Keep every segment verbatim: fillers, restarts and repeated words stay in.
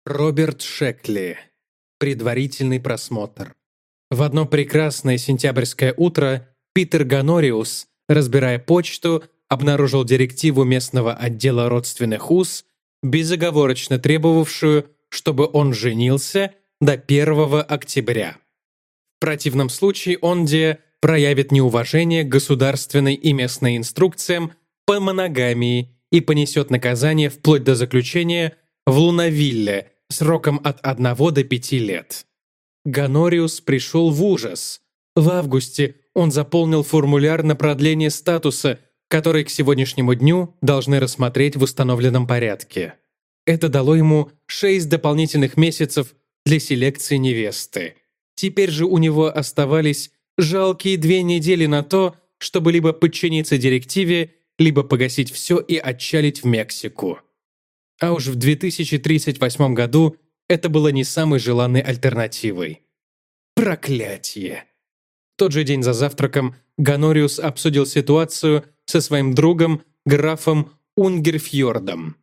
Роберт Шекли. Предварительный просмотр. В одно прекрасное сентябрьское утро Питер Гонориус, разбирая почту, обнаружил директиву местного отдела родственных уз, безоговорочно требовавшую, чтобы он женился до первого октября. В противном случае он де проявит неуважение к государственной и местной инструкциям по моногамии и понесет наказание вплоть до заключения в Лунавилле сроком от одного до пяти лет. Гонориус пришел в ужас. В августе он заполнил формуляр на продление статуса, который к сегодняшнему дню должны рассмотреть в установленном порядке. Это дало ему шесть дополнительных месяцев для селекции невесты. Теперь же у него оставались жалкие две недели на то, чтобы либо подчиниться директиве, либо погасить все и отчалить в Мексику. А уж в две тысячи тридцать восьмом году это было не самой желанной альтернативой. Проклятие! В тот же день за завтраком Гонориус обсудил ситуацию со своим другом, графом Унгерфьордом.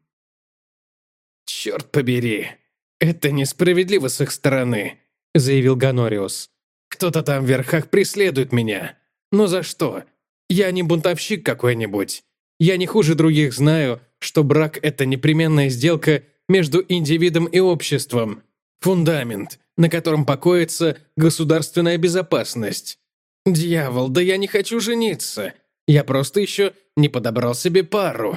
«Черт побери, это несправедливо с их стороны», — заявил Гонориус. «Кто-то там в верхах преследует меня. Но за что? Я не бунтовщик какой-нибудь. Я не хуже других знаю, что брак — это непременная сделка между индивидом и обществом, фундамент, на котором покоится государственная безопасность. Дьявол, да я не хочу жениться. Я просто еще не подобрал себе пару».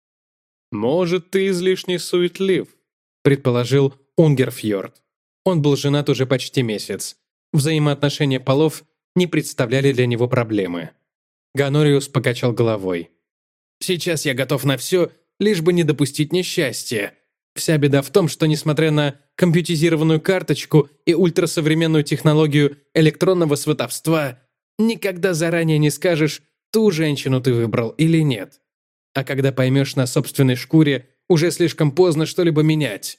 «Может, ты излишне суетлив», — предположил Унгерфьорд. Он был женат уже почти месяц. Взаимоотношения полов не представляли для него проблемы. Гонориус покачал головой. «Сейчас я готов на все, лишь бы не допустить несчастья. Вся беда в том, что, несмотря на компьютеризированную карточку и ультрасовременную технологию электронного сватовства, никогда заранее не скажешь, ту женщину ты выбрал или нет. А когда поймешь на собственной шкуре, уже слишком поздно что-либо менять».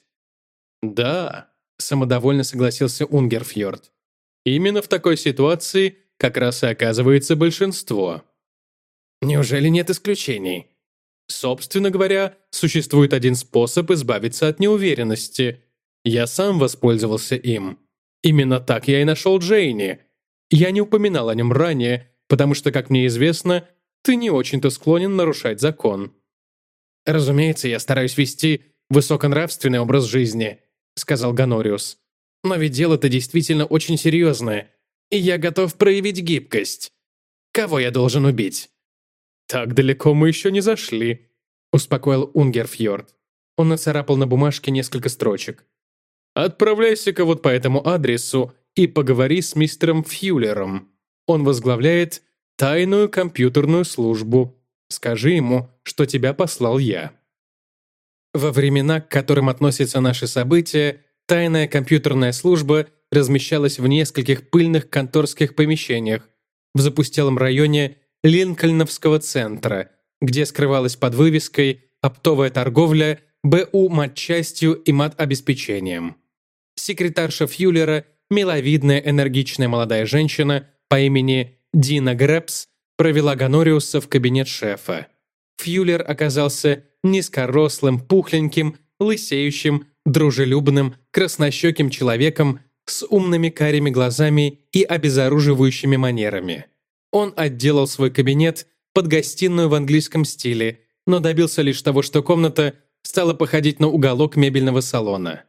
«Да», — самодовольно согласился Унгерфьорд. «Именно в такой ситуации как раз и оказывается большинство». «Неужели нет исключений?» «Собственно говоря, существует один способ избавиться от неуверенности. Я сам воспользовался им. Именно так я и нашел Джейни. Я не упоминал о нем ранее, потому что, как мне известно, ты не очень-то склонен нарушать закон». «Разумеется, я стараюсь вести высоконравственный образ жизни», — сказал Гонориус. «Но ведь дело-то действительно очень серьезное, и я готов проявить гибкость. Кого я должен убить?» «Так далеко мы еще не зашли», — успокоил Унгерфьорд. Он нацарапал на бумажке несколько строчек. «Отправляйся-ка вот по этому адресу и поговори с мистером Фьюлером. Он возглавляет тайную компьютерную службу. Скажи ему, что тебя послал я». Во времена, к которым относятся наши события, тайная компьютерная служба размещалась в нескольких пыльных конторских помещениях в запустелом районе Линкольновского центра, где скрывалась под вывеской «Оптовая торговля БУ матчастью и матобеспечением». Секретарша Фьюлера, миловидная энергичная молодая женщина по имени Дина Гребс, провела Гонориуса в кабинет шефа. Фьюлер оказался низкорослым, пухленьким, лысеющим, дружелюбным, краснощеким человеком с умными карими глазами и обезоруживающими манерами. Он отделал свой кабинет под гостиную в английском стиле, но добился лишь того, что комната стала походить на уголок мебельного салона.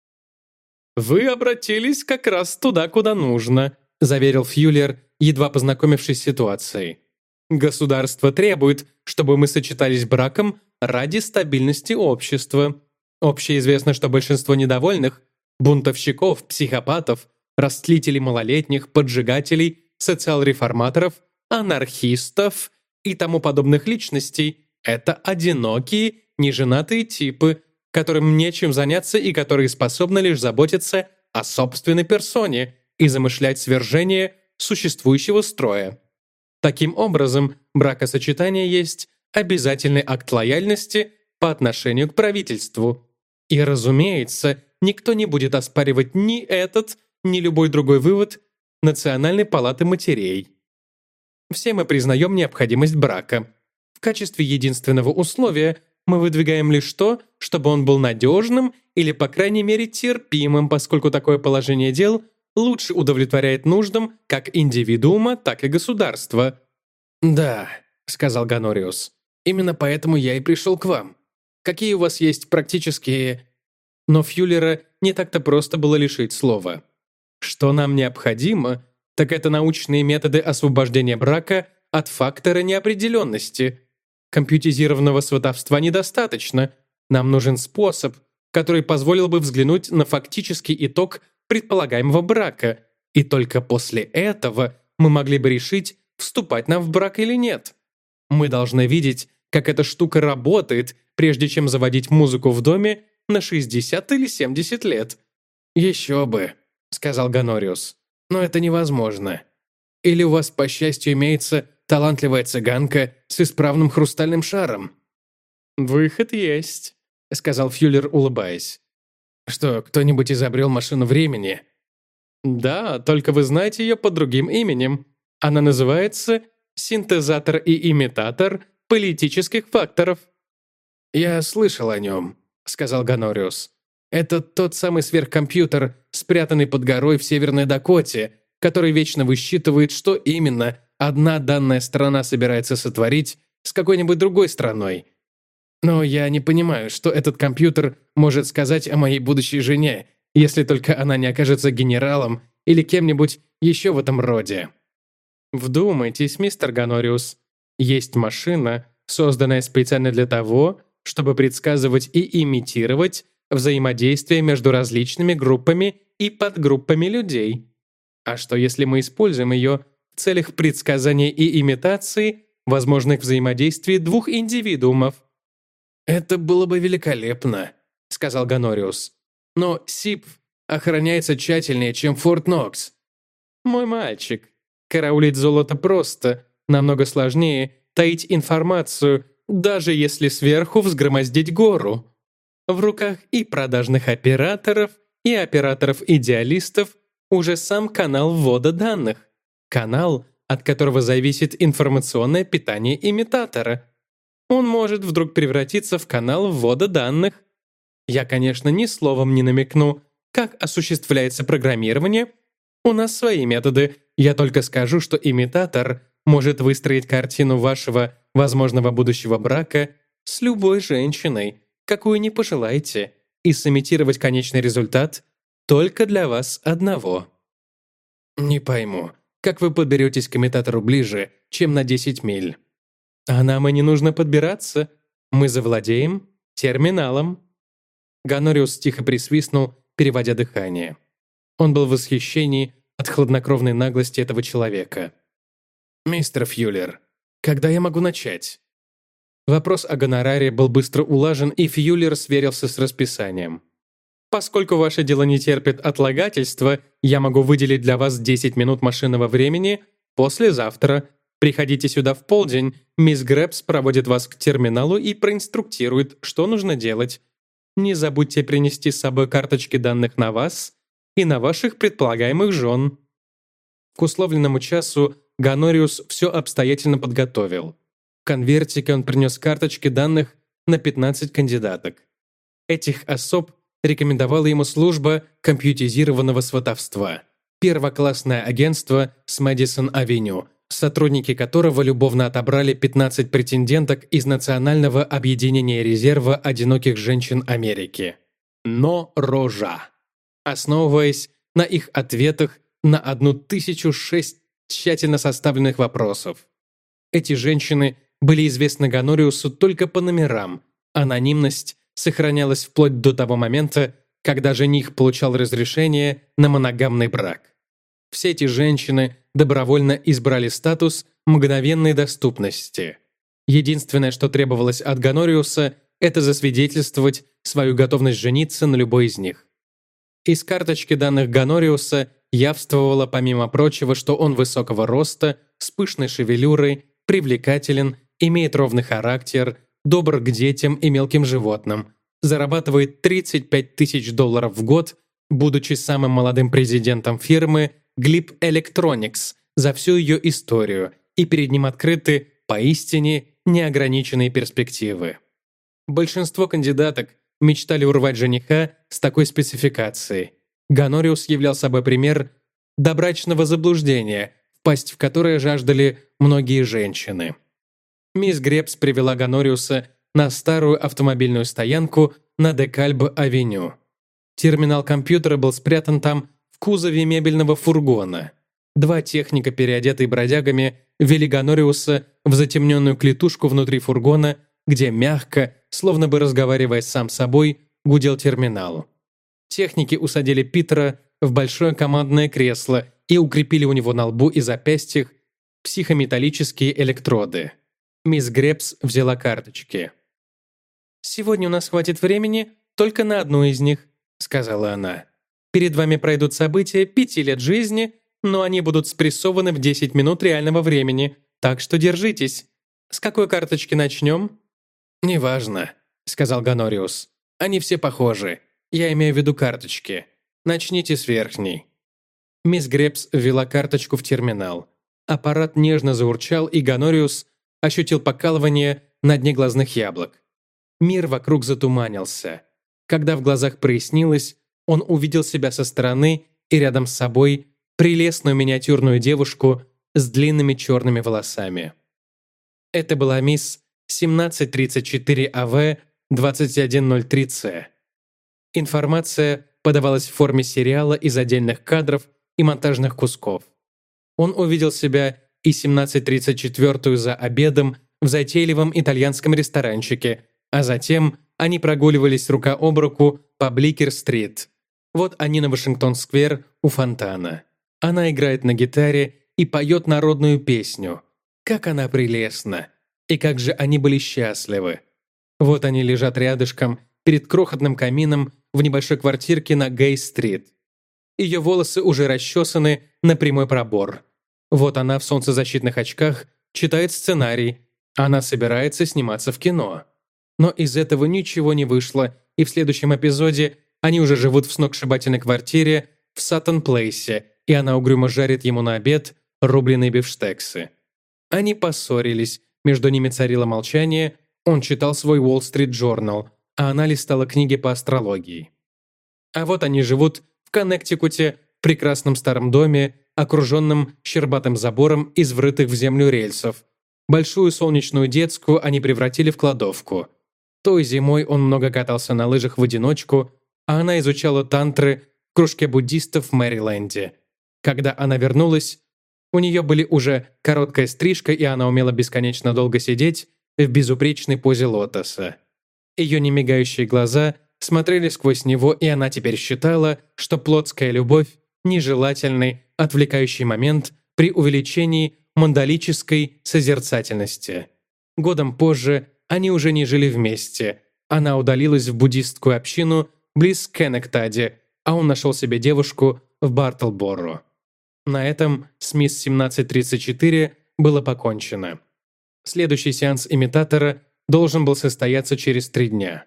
«Вы обратились как раз туда, куда нужно», — заверил Фьюлер, едва познакомившись с ситуацией. «Государство требует, чтобы мы сочетались браком ради стабильности общества. Общеизвестно, что большинство недовольных — бунтовщиков, психопатов, растлителей малолетних, поджигателей, социал-реформаторов, анархистов и тому подобных личностей – это одинокие, неженатые типы, которым нечем заняться и которые способны лишь заботиться о собственной персоне и замышлять свержение существующего строя. Таким образом, бракосочетание есть обязательный акт лояльности по отношению к правительству. И, разумеется, никто не будет оспаривать ни этот, ни любой другой вывод Национальной палаты матерей. Все мы признаем необходимость брака. В качестве единственного условия Мы выдвигаем лишь то, чтобы он был надежным или, по крайней мере, терпимым, поскольку такое положение дел лучше удовлетворяет нуждам как индивидуума, так и государства». «Да», — сказал Гонориус, — «именно поэтому я и пришел к вам. Какие у вас есть практические...» Но Фьюлера не так-то просто было лишить слова. «Что нам необходимо, так это научные методы освобождения брака от фактора неопределенности. Компьютеризированного сватовства недостаточно. Нам нужен способ, который позволил бы взглянуть на фактический итог предполагаемого брака, и только после этого мы могли бы решить, вступать нам в брак или нет. Мы должны видеть, как эта штука работает, прежде чем заводить музыку в доме на шестьдесят или семьдесят лет». «Еще бы», — сказал Гонориус, — «но это невозможно. Или у вас, по счастью, имеется талантливая цыганка с исправным хрустальным шаром?» «Выход есть», — сказал Фьюлер, улыбаясь. «Что, кто-нибудь изобрел машину времени?» «Да, только вы знаете ее под другим именем. Она называется «Синтезатор и имитатор политических факторов». «Я слышал о нем», — сказал Гонориус. «Это тот самый сверхкомпьютер, спрятанный под горой в Северной Дакоте, который вечно высчитывает, что именно одна данная страна собирается сотворить с какой-нибудь другой страной. Но я не понимаю, что этот компьютер может сказать о моей будущей жене, если только она не окажется генералом или кем-нибудь еще в этом роде». «Вдумайтесь, мистер Гонориус. Есть машина, созданная специально для того, чтобы предсказывать и имитировать взаимодействие между различными группами и подгруппами людей. А что если мы используем ее в целях предсказания и имитации возможных взаимодействий двух индивидуумов?» «Это было бы великолепно», — сказал Гонориус. «Но СИП охраняется тщательнее, чем Форт Нокс». «Мой мальчик, караулить золото просто, намного сложнее таить информацию, даже если сверху взгромоздить гору. В руках и продажных операторов, и операторов-идеалистов уже сам канал ввода данных. Канал, от которого зависит информационное питание имитатора. Он может вдруг превратиться в канал ввода данных. Я, конечно, ни словом не намекну, как осуществляется программирование. У нас свои методы. Я только скажу, что имитатор может выстроить картину вашего возможного будущего брака с любой женщиной, какую не пожелаете, и сымитировать конечный результат только для вас одного». «Не пойму, как вы подберетесь к имитатору ближе, чем на десять миль?» «А нам и не нужно подбираться. Мы завладеем терминалом». Гонориус тихо присвистнул, переводя дыхание. Он был в восхищении от хладнокровной наглости этого человека. «Мистер Фьюлер, когда я могу начать?» Вопрос о гонораре был быстро улажен, и Фьюлер сверился с расписанием. «Поскольку ваше дело не терпит отлагательства, я могу выделить для вас десять минут машинного времени послезавтра. Приходите сюда в полдень, мисс Грэбс проводит вас к терминалу и проинструктирует, что нужно делать. Не забудьте принести с собой карточки данных на вас и на ваших предполагаемых жен». К условленному часу Гонориус все обстоятельно подготовил. В конвертике он принес карточки данных на пятнадцать кандидаток. Этих особ рекомендовала ему служба компьютеризированного сватовства. Первоклассное агентство с Мэдисон-авеню, сотрудники которого любовно отобрали пятнадцать претенденток из Национального объединения резерва одиноких женщин Америки. Но рожа. Основываясь на их ответах на одну тысячу шесть тщательно составленных вопросов. Эти женщины были известны Гонориусу только по номерам. Анонимность сохранялась вплоть до того момента, когда жених получал разрешение на моногамный брак. Все эти женщины добровольно избрали статус мгновенной доступности. Единственное, что требовалось от Гонориуса, это засвидетельствовать свою готовность жениться на любой из них. Из карточки данных Гонориуса явствовало, помимо прочего, что он высокого роста, с пышной шевелюрой, привлекателен, имеет ровный характер, добр к детям и мелким животным, зарабатывает тридцать пять тысяч долларов в год, будучи самым молодым президентом фирмы Glip Electronics за всю ее историю, и перед ним открыты поистине неограниченные перспективы. Большинство кандидаток мечтали урвать жениха с такой спецификацией. Гонориус являл собой пример добрачного заблуждения, впасть в которое жаждали многие женщины. Мисс Гребс привела Гонориуса на старую автомобильную стоянку на Декальб-авеню. Терминал компьютера был спрятан там в кузове мебельного фургона. Два техника, переодетые бродягами, вели Гонориуса в затемненную клетушку внутри фургона, где мягко, словно бы разговаривая сам с собой, гудел терминал. Техники усадили Питера в большое командное кресло и укрепили у него на лбу и запястьях психометаллические электроды. Мисс Гребс взяла карточки. «Сегодня у нас хватит времени только на одну из них», — сказала она. «Перед вами пройдут события пяти лет жизни, но они будут спрессованы в десять минут реального времени, так что держитесь. С какой карточки начнем?» «Неважно», — сказал Гонориус. «Они все похожи. Я имею в виду карточки. Начните с верхней». Мисс Гребс ввела карточку в терминал. Аппарат нежно заурчал, и Гонориус ощутил покалывание на дне глазных яблок. Мир вокруг затуманился. Когда в глазах прояснилось, он увидел себя со стороны и рядом с собой прелестную миниатюрную девушку с длинными черными волосами. Это была мисс семнадцать тридцать четыре А В двадцать один ноль три С. Информация подавалась в форме сериала из отдельных кадров и монтажных кусков. Он увидел себя и семнадцать тридцать четыре за обедом в затейливом итальянском ресторанчике, а затем они прогуливались рука об руку по Бликер-стрит. Вот они на Вашингтон-сквер у фонтана. Она играет на гитаре и поет народную песню. Как она прелестна! И как же они были счастливы! Вот они лежат рядышком перед крохотным камином в небольшой квартирке на Гей-стрит. Ее волосы уже расчесаны на прямой пробор. Вот она в солнцезащитных очках читает сценарий. Она собирается сниматься в кино. Но из этого ничего не вышло, и в следующем эпизоде они уже живут в сногсшибательной квартире в Саттон-Плейсе, и она угрюмо жарит ему на обед рубленые бифштексы. Они поссорились, между ними царило молчание, он читал свой Уолл-стрит Джорнал, а она листала книги по астрологии. А вот они живут в Коннектикуте, в прекрасном старом доме, окруженном щербатым забором из врытых в землю рельсов. Большую солнечную детскую они превратили в кладовку. Той зимой он много катался на лыжах в одиночку, а она изучала тантры в кружке буддистов в Мэриленде. Когда она вернулась, у нее были уже короткая стрижка, и она умела бесконечно долго сидеть в безупречной позе лотоса. Ее немигающие глаза смотрели сквозь него, и она теперь считала, что плотская любовь – нежелательный, отвлекающий момент при увеличении мандалической созерцательности. Годом позже они уже не жили вместе. Она удалилась в буддистскую общину близ Кеннектади, а он нашел себе девушку в Бартлборо. На этом с мисс семнадцать тридцать четыре было покончено. Следующий сеанс имитатора должен был состояться через три дня.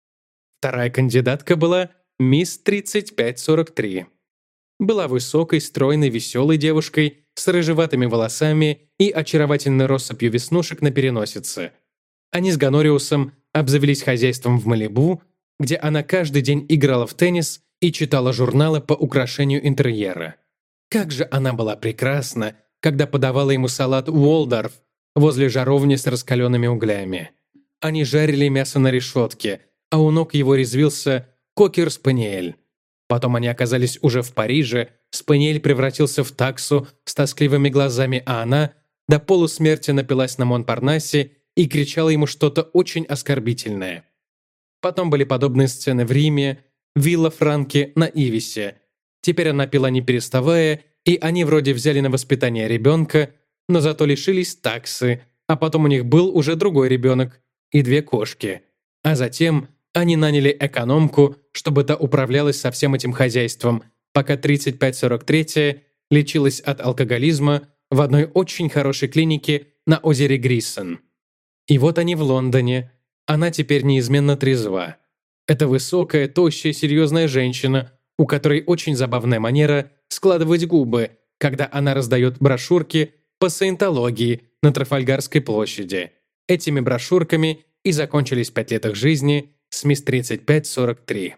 Вторая кандидатка была мисс тридцать пять сорок три. Была высокой, стройной, веселой девушкой с рыжеватыми волосами и очаровательной россыпью веснушек на переносице. Они с Гонориусом обзавелись хозяйством в Малибу, где она каждый день играла в теннис и читала журналы по украшению интерьера. Как же она была прекрасна, когда подавала ему салат Уолдорф возле жаровни с раскаленными углями. Они жарили мясо на решетке, а у ног его резвился кокер-спаниель. Потом они оказались уже в Париже, спаниель превратился в таксу с тоскливыми глазами, а она до полусмерти напилась на Монпарнасе и кричала ему что-то очень оскорбительное. Потом были подобные сцены в Риме, вилла Франки на Ивисе. Теперь она пила не переставая, и они вроде взяли на воспитание ребенка, но зато лишились таксы, а потом у них был уже другой ребенок и две кошки. А затем они наняли экономку, чтобы та управлялась со всем этим хозяйством, пока тридцать пять сорок три лечилась от алкоголизма в одной очень хорошей клинике на озере Гриссон. И вот они в Лондоне. Она теперь неизменно трезва. Это высокая, тощая, серьезная женщина, у которой очень забавная манера складывать губы, когда она раздает брошюрки по саентологии на Трафальгарской площади. Этими брошюрками и закончились пять лет их жизни с мисс тридцать пять сорок три.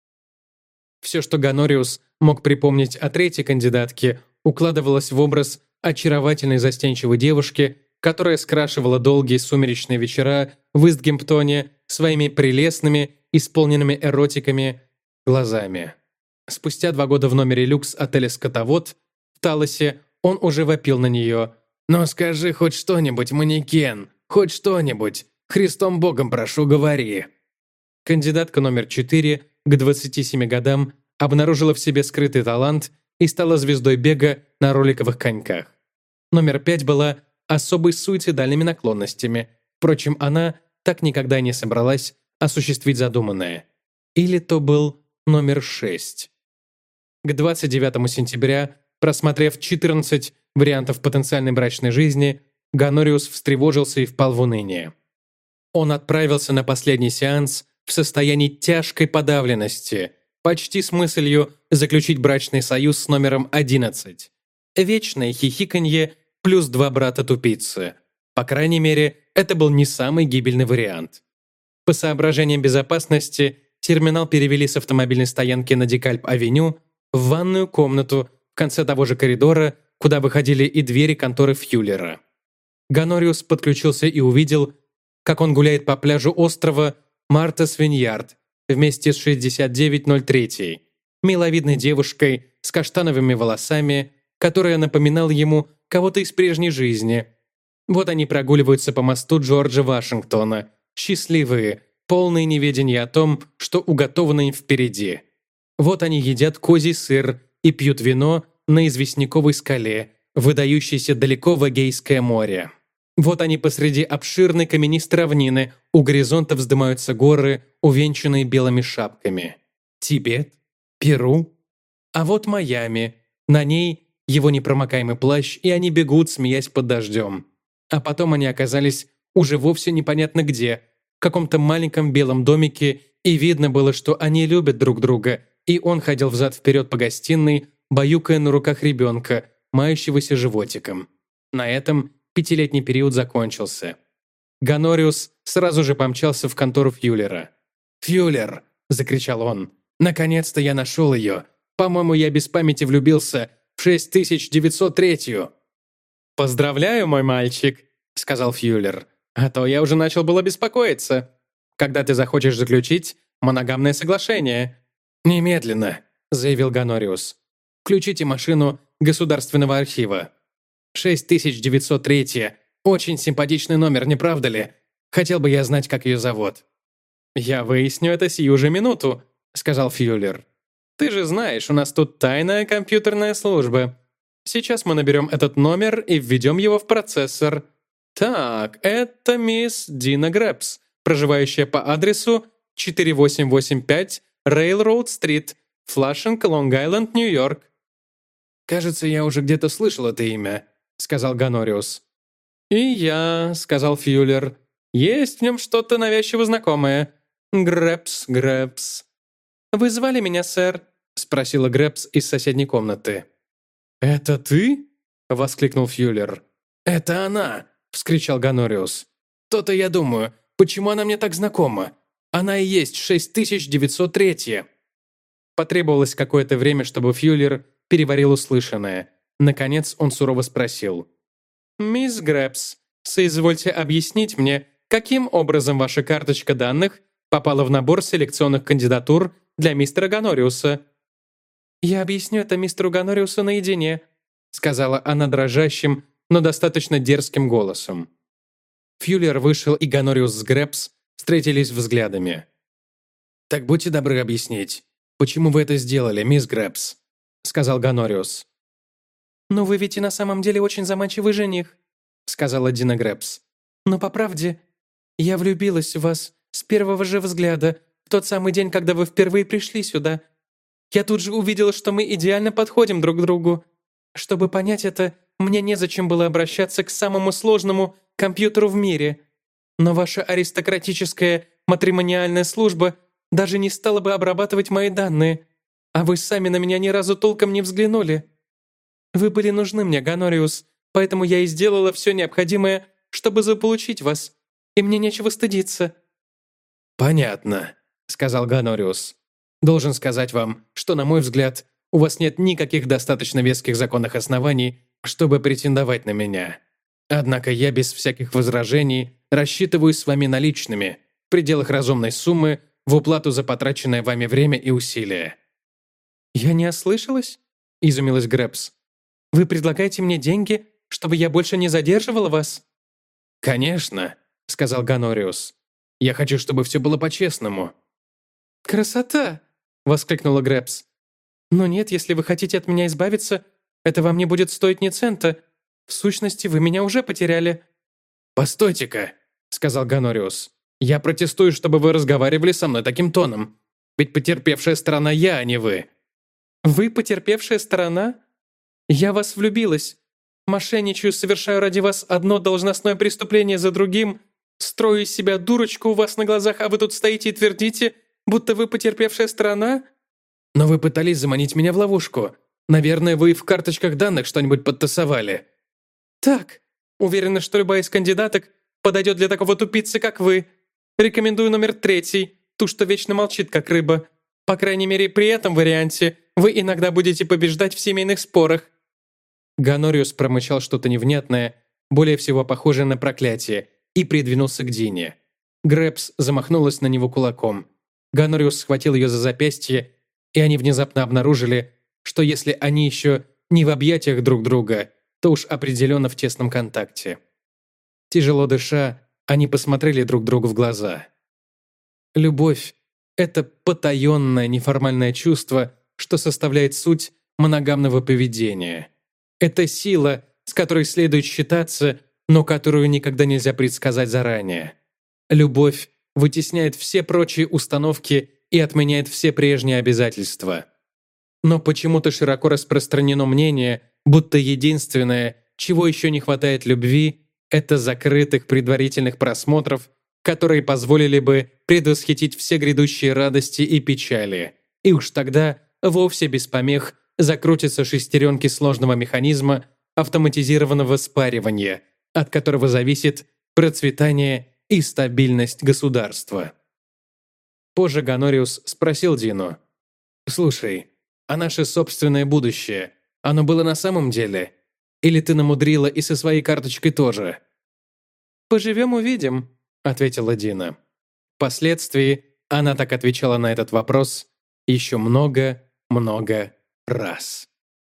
Все, что Гонориус мог припомнить о третьей кандидатке, укладывалось в образ очаровательной застенчивой девушки, которая скрашивала долгие сумеречные вечера в Истгемптоне своими прелестными, исполненными эротиками, глазами. Спустя два года в номере люкс отеля «Скотовод» в Талосе он уже вопил на нее: «Но скажи хоть что-нибудь, манекен, хоть что-нибудь, Христом Богом прошу, говори». Кандидатка номер четыре к двадцати семи годам обнаружила в себе скрытый талант и стала звездой бега на роликовых коньках. Номер пять была особой суицидальными наклонностями, впрочем, она так никогда и не собралась осуществить задуманное. Или то был номер шесть. К двадцать девятому сентября, просмотрев четырнадцать вариантов потенциальной брачной жизни, Гонориус встревожился и впал в уныние. Он отправился на последний сеанс в состоянии тяжкой подавленности, почти с мыслью заключить брачный союз с номером одиннадцать. Вечное хихиканье плюс два брата-тупицы. По крайней мере, это был не самый гибельный вариант. По соображениям безопасности, терминал перевели с автомобильной стоянки на Декальп-авеню в ванную комнату в конце того же коридора, куда выходили и двери конторы Фьюлера. Гонориус подключился и увидел, как он гуляет по пляжу острова Мартас-Виньярд вместе с шестьдесят девять ноль три, миловидной девушкой с каштановыми волосами, которая напоминала ему кого-то из прежней жизни. Вот они прогуливаются по мосту Джорджа Вашингтона, счастливые, полные неведения о том, что уготовано им впереди. Вот они едят козий сыр и пьют вино на известняковой скале, выдающейся далеко в Эгейское море. Вот они посреди обширной каменистой равнины, у горизонта вздымаются горы, увенчанные белыми шапками. Тибет? Перу? А вот Майами. На ней его непромокаемый плащ, и они бегут, смеясь под дождем. А потом они оказались уже вовсе непонятно где, в каком-то маленьком белом домике, и видно было, что они любят друг друга, и он ходил взад-вперед по гостиной, баюкая на руках ребенка, мающегося животиком. На этом пятилетний период закончился. Гонориус сразу же помчался в контору Фьюлера. «Фьюлер!» – закричал он. «Наконец-то я нашел ее! По-моему, я без памяти влюбился в шесть тысяч девятьсот третью!» «Поздравляю, мой мальчик!» – сказал Фьюлер. «А то я уже начал было беспокоиться. Когда ты захочешь заключить моногамное соглашение?» «Немедленно!» – заявил Гонориус. «Включите машину Государственного архива. шесть тысяч девятьсот три. Очень симпатичный номер, не правда ли? Хотел бы я знать, как ее зовут». «Я выясню это сию же минуту», — сказал Фьюлер. «Ты же знаешь, у нас тут тайная компьютерная служба. Сейчас мы наберем этот номер и введем его в процессор. Так, это мисс Дина Грэпс, проживающая по адресу четыре восемь восемь пять Рейлроуд-стрит, Флашинг, Лонг-Айленд, Нью-Йорк». «Кажется, я уже где-то слышал это имя», — сказал Гонориус. «И я», — сказал Фьюлер. «Есть в нем что-то навязчиво знакомое. Грэпс, Грэпс». «Вы звали меня, сэр?» — спросила Грэпс из соседней комнаты. «Это ты?» — воскликнул Фьюлер. «Это она!» — вскричал Гонориус. «То-то я думаю, почему она мне так знакома? Она и есть шесть тысяч девятьсот три». Потребовалось какое-то время, чтобы Фьюлер переварил услышанное. Наконец он сурово спросил. «Мисс Грэпс, соизвольте объяснить мне, каким образом ваша карточка данных попала в набор селекционных кандидатур для мистера Гонориуса?» «Я объясню это мистеру Гонориусу наедине», сказала она дрожащим, но достаточно дерзким голосом. Фьюлер вышел, и Гонориус с Грэпс встретились взглядами. «Так будьте добры объяснить, почему вы это сделали, мисс Грэпс?» сказал Гонориус. «Ну вы ведь и на самом деле очень заманчивый жених», сказала Дина Грэпс. «Но по правде, я влюбилась в вас с первого же взгляда, в тот самый день, когда вы впервые пришли сюда. Я тут же увидела, что мы идеально подходим друг к другу. Чтобы понять это, мне незачем было обращаться к самому сложному компьютеру в мире. Но ваша аристократическая матримониальная служба даже не стала бы обрабатывать мои данные, а вы сами на меня ни разу толком не взглянули. Вы были нужны мне, Гонориус, поэтому я и сделала все необходимое, чтобы заполучить вас. и мне нечего стыдиться». «Понятно», — сказал Ганориус. «Должен сказать вам, что, на мой взгляд, у вас нет никаких достаточно веских законных оснований, чтобы претендовать на меня. Однако я без всяких возражений рассчитываю с вами наличными, в пределах разумной суммы, в уплату за потраченное вами время и усилия». «Я не ослышалась?» – изумилась Грэбс. «Вы предлагаете мне деньги, чтобы я больше не задерживала вас?» «Конечно», – сказал Ганориус. «Я хочу, чтобы все было по-честному». «Красота!» – воскликнула Грэбс. «Но нет, если вы хотите от меня избавиться, это вам не будет стоить ни цента. В сущности, вы меня уже потеряли». «Постойте-ка», — сказал Ганориус. «Я протестую, чтобы вы разговаривали со мной таким тоном. Ведь потерпевшая сторона я, а не вы». «Вы потерпевшая сторона? Я в вас влюбилась. Мошенничаю, совершаю ради вас одно должностное преступление за другим, строю из себя дурочку у вас на глазах, а вы тут стоите и твердите, будто вы потерпевшая сторона?» «Но вы пытались заманить меня в ловушку. Наверное, вы в карточках данных что-нибудь подтасовали». «Так, уверена, что любая из кандидаток подойдет для такого тупицы, как вы. Рекомендую номер третий, ту, что вечно молчит, как рыба. По крайней мере, при этом варианте вы иногда будете побеждать в семейных спорах». Ганориус промычал что-то невнятное, более всего похожее на проклятие, и придвинулся к Дине. Грэбс замахнулась на него кулаком. Ганориус схватил ее за запястье, и они внезапно обнаружили, что если они еще не в объятиях друг друга, то уж определенно в тесном контакте. Тяжело дыша, они посмотрели друг другу в глаза. Любовь – это потаенное неформальное чувство, что составляет суть моногамного поведения. Это сила, с которой следует считаться, но которую никогда нельзя предсказать заранее. Любовь вытесняет все прочие установки и отменяет все прежние обязательства. Но почему-то широко распространено мнение, будто единственное, чего еще не хватает любви, это закрытых предварительных просмотров, которые позволили бы предвосхитить все грядущие радости и печали. И уж тогда вовсе без помех закрутятся шестеренки сложного механизма автоматизированного спаривания, от которого зависит процветание и стабильность государства. Позже Ганориус спросил Дину: «Слушай, а наше собственное будущее, оно было на самом деле? Или ты намудрила и со своей карточкой тоже?» «Поживем, увидим», — ответила Дина. Впоследствии она так отвечала на этот вопрос еще много-много раз.